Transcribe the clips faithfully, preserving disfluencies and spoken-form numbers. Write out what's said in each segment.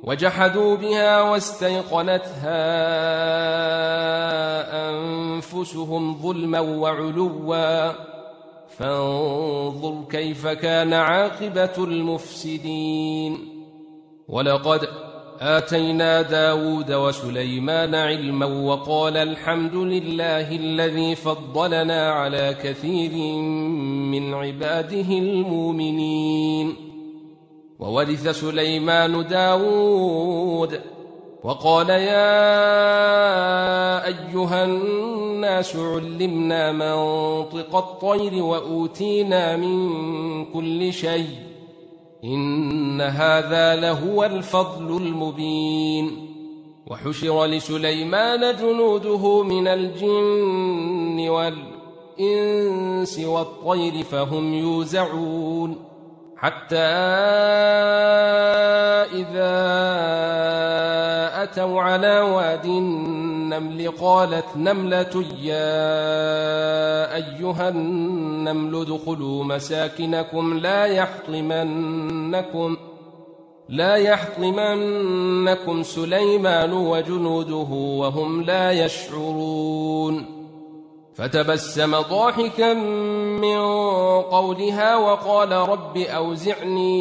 وجحدوا بها واستيقنتها أنفسهم ظلما وعلوا فانظر كيف كان عاقبة المفسدين. ولقد آتينا داود وسليمان علما وقال الحمد لله الذي فضلنا على كثير من عباده المؤمنين. وورث سليمان داود وقال يا أيها الناس علمنا منطق الطير وأوتينا من كل شيء إن هذا لهو الفضل المبين. وحشر لسليمان جنوده من الجن والإنس والطير فهم يوزعون حتى إذا أتوا على واد النمل قالت نملة يا أيها النمل ادخلوا مساكنكم لا يحطمنكم لا يحطمنكم سليمان وجنوده وهم لا يشعرون. فتبسم ضاحكا من قولها وقال رب أوزعني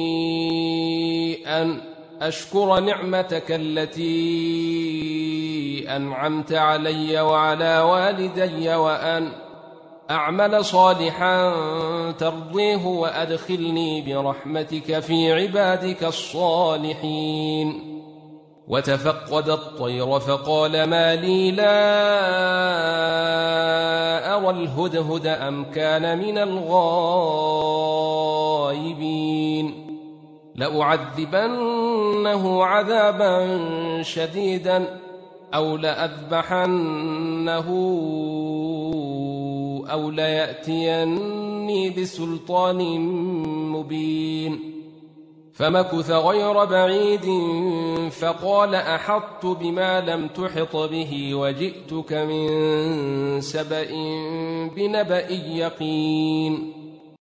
أن أشكر نعمتك التي أنعمت علي وعلى والدي وأن أعمل صالحا ترضيه وأدخلني برحمتك في عبادك الصالحين. وتفقد الطير فقال ما لي لا أرى الهدهد أم كان من الغائبين. لأعذبنه عذابا شديدا أو لأذبحنه أو ليأتيني بسلطان مبين. فمكث غير بعيد فقال أحطت بما لم تحط به وجئتك من سبأ بنبأ يقين.